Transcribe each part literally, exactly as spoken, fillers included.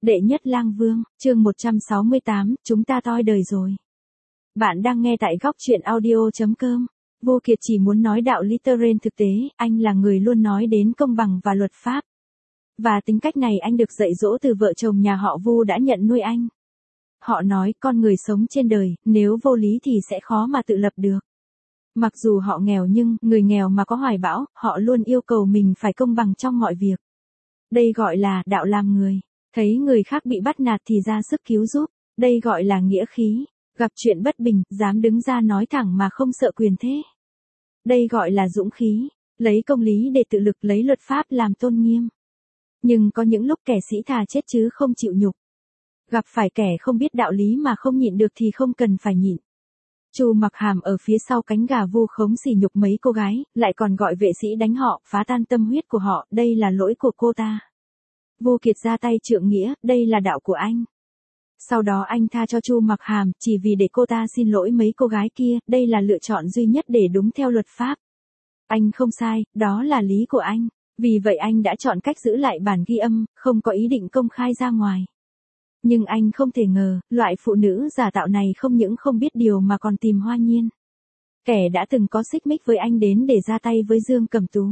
Đệ nhất lang vương, chương một trăm sáu mươi tám, chúng ta toi đời rồi. Bạn đang nghe tại góc truyện audio chấm com. Vô Kiệt chỉ muốn nói đạo lý tơ rên thực tế, anh là người luôn nói đến công bằng và luật pháp. Và tính cách này anh được dạy dỗ từ vợ chồng nhà họ Vu đã nhận nuôi anh. Họ nói con người sống trên đời, nếu vô lý thì sẽ khó mà tự lập được. Mặc dù họ nghèo nhưng, người nghèo mà có hoài bão, họ luôn yêu cầu mình phải công bằng trong mọi việc. Đây gọi là đạo làm người. Thấy người khác bị bắt nạt thì ra sức cứu giúp, đây gọi là nghĩa khí. Gặp chuyện bất bình, dám đứng ra nói thẳng mà không sợ quyền thế. Đây gọi là dũng khí, lấy công lý để tự lực, lấy luật pháp làm tôn nghiêm. Nhưng có những lúc kẻ sĩ thà chết chứ không chịu nhục. Gặp phải kẻ không biết đạo lý mà không nhịn được thì không cần phải nhịn. Chu Mặc Hàm ở phía sau cánh gà vu khống sỉ nhục mấy cô gái, lại còn gọi vệ sĩ đánh họ, phá tan tâm huyết của họ, đây là lỗi của cô ta. Vô Kiệt ra tay trượng nghĩa, đây là đạo của anh. Sau đó anh tha cho Chu Mặc Hàm, chỉ vì để cô ta xin lỗi mấy cô gái kia, đây là lựa chọn duy nhất để đúng theo luật pháp. Anh không sai, đó là lý của anh. Vì vậy anh đã chọn cách giữ lại bản ghi âm, không có ý định công khai ra ngoài. Nhưng anh không thể ngờ, loại phụ nữ giả tạo này không những không biết điều mà còn tìm Hoa Nhiên. Kẻ đã từng có xích mích với anh đến để ra tay với Dương Cẩm Tú.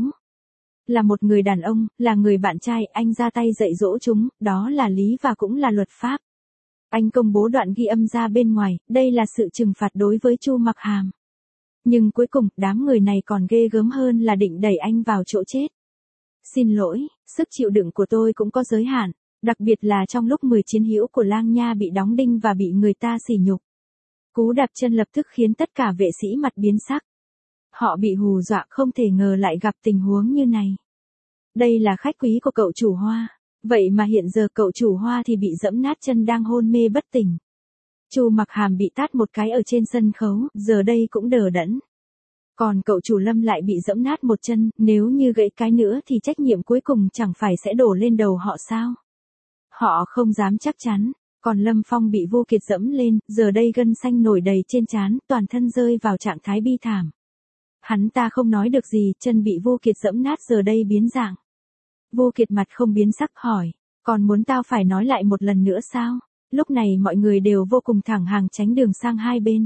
Là một người đàn ông, là người bạn trai, anh ra tay dạy dỗ chúng, đó là lý và cũng là luật pháp. Anh công bố đoạn ghi âm ra bên ngoài, đây là sự trừng phạt đối với Chu Mặc Hàm. Nhưng cuối cùng, đám người này còn ghê gớm hơn là định đẩy anh vào chỗ chết. Xin lỗi, sức chịu đựng của tôi cũng có giới hạn, đặc biệt là trong lúc mười chiến hữu của Lang Nha bị đóng đinh và bị người ta sỉ nhục. Cú đạp chân lập tức khiến tất cả vệ sĩ mặt biến sắc. Họ bị hù dọa không thể ngờ lại gặp tình huống như này. Đây là khách quý của cậu chủ Hoa. Vậy mà hiện giờ cậu chủ Hoa thì bị dẫm nát chân đang hôn mê bất tỉnh. Chu Mặc Hàm bị tát một cái ở trên sân khấu, giờ đây cũng đờ đẫn. Còn cậu chủ Lâm lại bị dẫm nát một chân, nếu như gãy cái nữa thì trách nhiệm cuối cùng chẳng phải sẽ đổ lên đầu họ sao? Họ không dám chắc chắn. Còn Lâm Phong bị Vô Kiệt dẫm lên, giờ đây gân xanh nổi đầy trên trán, toàn thân rơi vào trạng thái bi thảm. Hắn ta không nói được gì, chân bị Vô Kiệt dẫm nát giờ đây biến dạng. Vô Kiệt mặt không biến sắc hỏi, còn muốn tao phải nói lại một lần nữa sao? Lúc này mọi người đều vô cùng thẳng hàng tránh đường sang hai bên.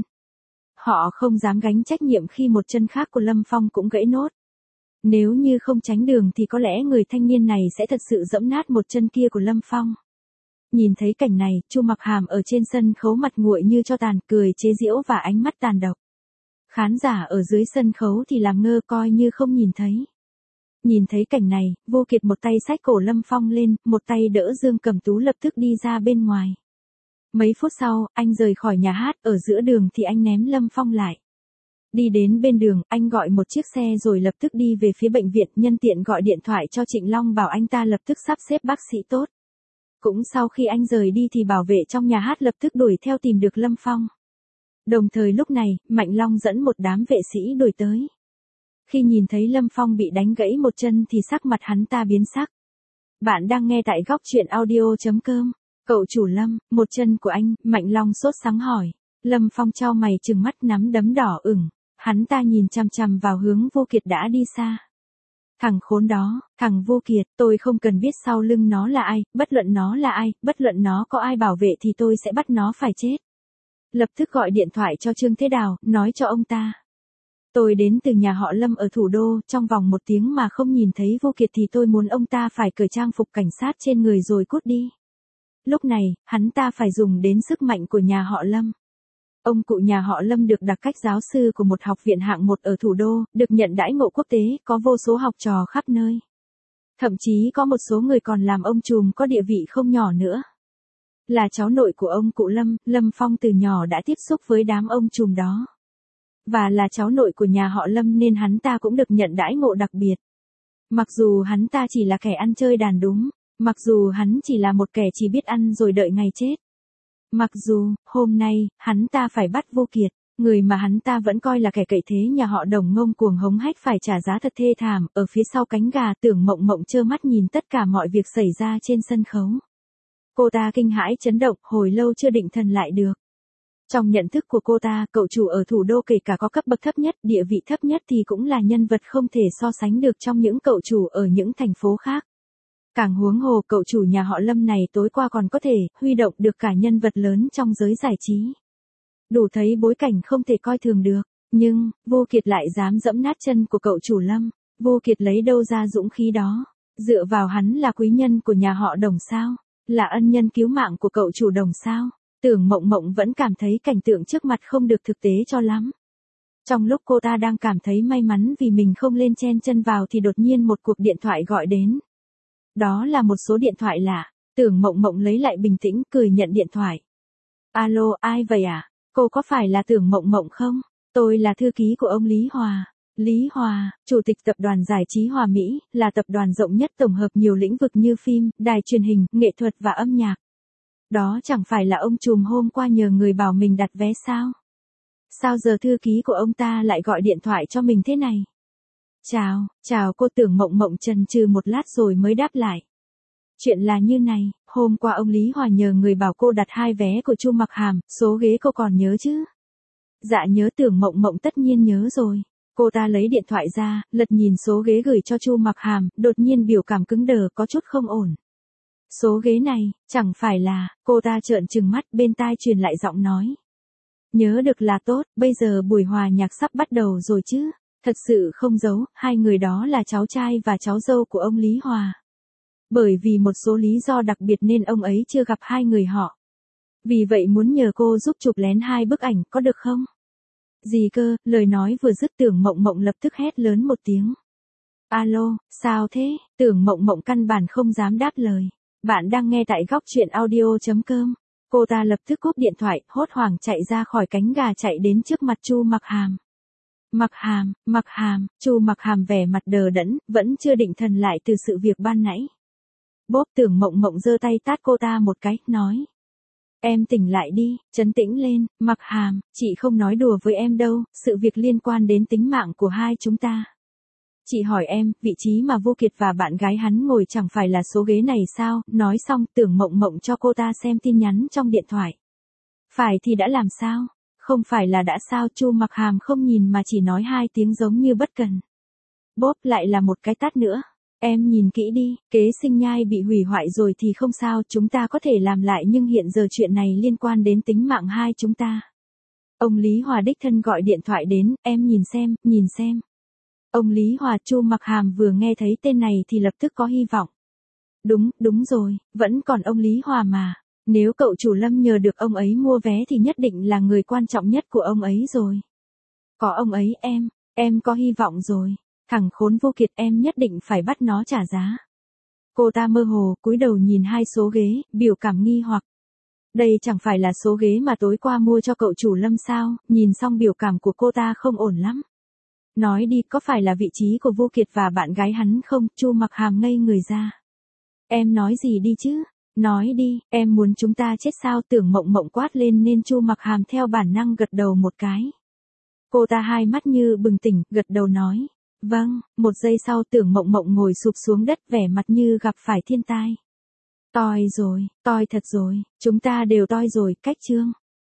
Họ không dám gánh trách nhiệm khi một chân khác của Lâm Phong cũng gãy nốt. Nếu như không tránh đường thì có lẽ người thanh niên này sẽ thật sự dẫm nát một chân kia của Lâm Phong. Nhìn thấy cảnh này, Chu Mặc Hàm ở trên sân khấu mặt nguội như cho tàn, cười chế giễu và ánh mắt tàn độc. Khán giả ở dưới sân khấu thì làm ngơ coi như không nhìn thấy. Nhìn thấy cảnh này, Vô Kiệt một tay xách cổ Lâm Phong lên, một tay đỡ Dương Cẩm Tú lập tức đi ra bên ngoài. Mấy phút sau, anh rời khỏi nhà hát, ở giữa đường thì anh ném Lâm Phong lại. Đi đến bên đường, anh gọi một chiếc xe rồi lập tức đi về phía bệnh viện, nhân tiện gọi điện thoại cho Trịnh Long bảo anh ta lập tức sắp xếp bác sĩ tốt. Cũng sau khi anh rời đi thì bảo vệ trong nhà hát lập tức đuổi theo tìm được Lâm Phong. Đồng thời lúc này, Mạnh Long dẫn một đám vệ sĩ đuổi tới. Khi nhìn thấy Lâm Phong bị đánh gãy một chân thì sắc mặt hắn ta biến sắc. Bạn đang nghe tại góc truyện audio chấm com. Cậu chủ Lâm, một chân của anh, Mạnh Long sốt sắng hỏi. Lâm Phong chau mày trừng mắt nắm đấm đỏ ửng. Hắn ta nhìn chằm chằm vào hướng Vô Kiệt đã đi xa. Thằng khốn đó, thằng Vô Kiệt, tôi không cần biết sau lưng nó là ai, bất luận nó là ai, bất luận nó có ai bảo vệ thì tôi sẽ bắt nó phải chết. Lập tức gọi điện thoại cho Trương Thế Đào, nói cho ông ta. Tôi đến từ nhà họ Lâm ở thủ đô, trong vòng một tiếng mà không nhìn thấy Vô Kiệt thì tôi muốn ông ta phải cởi trang phục cảnh sát trên người rồi cút đi. Lúc này, hắn ta phải dùng đến sức mạnh của nhà họ Lâm. Ông cụ nhà họ Lâm được đặc cách giáo sư của một học viện hạng một ở thủ đô, được nhận đãi ngộ quốc tế, có vô số học trò khắp nơi. Thậm chí có một số người còn làm ông trùm có địa vị không nhỏ nữa. Là cháu nội của ông cụ Lâm, Lâm Phong từ nhỏ đã tiếp xúc với đám ông trùm đó. Và là cháu nội của nhà họ Lâm nên hắn ta cũng được nhận đãi ngộ đặc biệt. Mặc dù hắn ta chỉ là kẻ ăn chơi đàn đúng, mặc dù hắn chỉ là một kẻ chỉ biết ăn rồi đợi ngày chết. Mặc dù, hôm nay, hắn ta phải bắt Vô Kiệt, người mà hắn ta vẫn coi là kẻ cậy thế nhà họ Đồng ngông cuồng hống hách phải trả giá thật thê thảm, ở phía sau cánh gà Tưởng Mộng Mộng trơ mắt nhìn tất cả mọi việc xảy ra trên sân khấu. Cô ta kinh hãi chấn động, hồi lâu chưa định thần lại được. Trong nhận thức của cô ta, cậu chủ ở thủ đô kể cả có cấp bậc thấp nhất, địa vị thấp nhất thì cũng là nhân vật không thể so sánh được trong những cậu chủ ở những thành phố khác. Càng huống hồ cậu chủ nhà họ Lâm này tối qua còn có thể huy động được cả nhân vật lớn trong giới giải trí. Đủ thấy bối cảnh không thể coi thường được, nhưng, Vô Kiệt lại dám dẫm nát chân của cậu chủ Lâm, Vô Kiệt lấy đâu ra dũng khí đó, dựa vào hắn là quý nhân của nhà họ Đồng sao, là ân nhân cứu mạng của cậu chủ Đồng sao, Tưởng Mộng Mộng vẫn cảm thấy cảnh tượng trước mặt không được thực tế cho lắm. Trong lúc cô ta đang cảm thấy may mắn vì mình không lên chen chân vào thì đột nhiên một cuộc điện thoại gọi đến. Đó là một số điện thoại lạ, Tưởng Mộng Mộng lấy lại bình tĩnh cười nhận điện thoại. Alo, ai vậy à? Cô có phải là Tưởng Mộng Mộng không? Tôi là thư ký của ông Lý Hòa. Lý Hòa, chủ tịch tập đoàn giải trí Hòa Mỹ, là tập đoàn rộng nhất tổng hợp nhiều lĩnh vực như phim, đài truyền hình, nghệ thuật và âm nhạc. Đó chẳng phải là ông trùm hôm qua nhờ người bảo mình đặt vé sao? Sao giờ thư ký của ông ta lại gọi điện thoại cho mình thế này? Chào, chào cô. Tưởng Mộng Mộng chần chừ một lát rồi mới đáp lại. Chuyện là như này, hôm qua ông Lý Hòa nhờ người bảo cô đặt hai vé của Chu Mặc Hàm, số ghế cô còn nhớ chứ? Dạ nhớ. Tưởng Mộng Mộng tất nhiên nhớ rồi. Cô ta lấy điện thoại ra, lật nhìn số ghế gửi cho Chu Mặc Hàm, đột nhiên biểu cảm cứng đờ có chút không ổn. Số ghế này, chẳng phải là, cô ta trợn trừng mắt bên tai truyền lại giọng nói. Nhớ được là tốt, bây giờ buổi hòa nhạc sắp bắt đầu rồi chứ. Thật sự không giấu, hai người đó là cháu trai và cháu dâu của ông Lý Hòa. Bởi vì một số lý do đặc biệt nên ông ấy chưa gặp hai người họ. Vì vậy muốn nhờ cô giúp chụp lén hai bức ảnh có được không? Gì cơ? Lời nói vừa dứt Tưởng Mộng Mộng lập tức hét lớn một tiếng. Alo, sao thế? Tưởng Mộng Mộng căn bản không dám đáp lời. Bạn đang nghe tại góc truyện audio chấm com. Cô ta lập tức cúp điện thoại, hốt hoảng chạy ra khỏi cánh gà chạy đến trước mặt Chu Mặc Hàm. Mặc Hàm, Mặc Hàm, Chu Mặc Hàm vẻ mặt đờ đẫn, vẫn chưa định thần lại từ sự việc ban nãy. Bốp. Tưởng Mộng Mộng giơ tay tát cô ta một cái, nói. Em tỉnh lại đi, trấn tĩnh lên, Mặc Hàm, chị không nói đùa với em đâu, sự việc liên quan đến tính mạng của hai chúng ta. Chị hỏi em, vị trí mà Vô Kiệt và bạn gái hắn ngồi chẳng phải là số ghế này sao? Nói xong Tưởng Mộng Mộng cho cô ta xem tin nhắn trong điện thoại. Phải thì đã làm sao? Không phải là đã sao? Chu Mặc Hàm không nhìn mà chỉ nói hai tiếng giống như bất cần. Bốp. Lại là một cái tát nữa. Em nhìn kỹ đi, kế sinh nhai bị hủy hoại rồi thì không sao, chúng ta có thể làm lại nhưng hiện giờ chuyện này liên quan đến tính mạng hai chúng ta. Ông Lý Hòa đích thân gọi điện thoại đến, em nhìn xem, nhìn xem. Ông Lý Hòa. Chu Mặc Hàm vừa nghe thấy tên này thì lập tức có hy vọng. Đúng, đúng rồi, vẫn còn ông Lý Hòa mà. Nếu cậu chủ Lâm nhờ được ông ấy mua vé thì nhất định là người quan trọng nhất của ông ấy rồi. Có ông ấy em, em có hy vọng rồi. Thằng khốn Vô Kiệt, em nhất định phải bắt nó trả giá. Cô ta mơ hồ cúi đầu nhìn hai số ghế, biểu cảm nghi hoặc. Đây chẳng phải là số ghế mà tối qua mua cho cậu chủ Lâm sao? Nhìn xong biểu cảm của cô ta không ổn lắm. Nói đi, có phải là vị trí của Vô Kiệt và bạn gái hắn không? Chu Mặc Hàm ngây người ra. Em nói gì đi chứ? Nói đi, em muốn chúng ta chết sao? Tưởng Mộng Mộng quát lên nên Chu Mặc Hàm theo bản năng gật đầu một cái. Cô ta hai mắt như bừng tỉnh, gật đầu nói. Vâng. Một giây sau Tưởng Mộng Mộng ngồi sụp xuống đất vẻ mặt như gặp phải thiên tai. Toi rồi, toi thật rồi, chúng ta đều toi rồi. Cách chương.